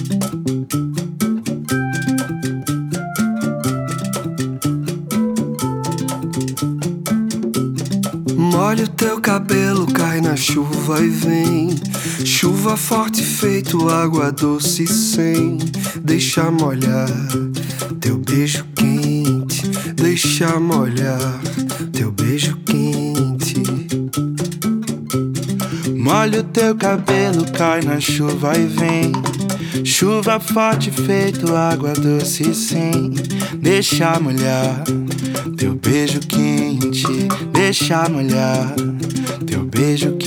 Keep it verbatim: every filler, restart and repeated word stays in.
Molha o teu cabelo, cai na chuva e vem. Chuva forte feito água doce sem deixar molhar teu beijo quente. Deixa molhar teu beijo quente. Molha o teu cabelo, cai na chuva e vem. Chuva forte feito água doce sem deixar molhar teu beijo quente. Deixa molhar teu beijo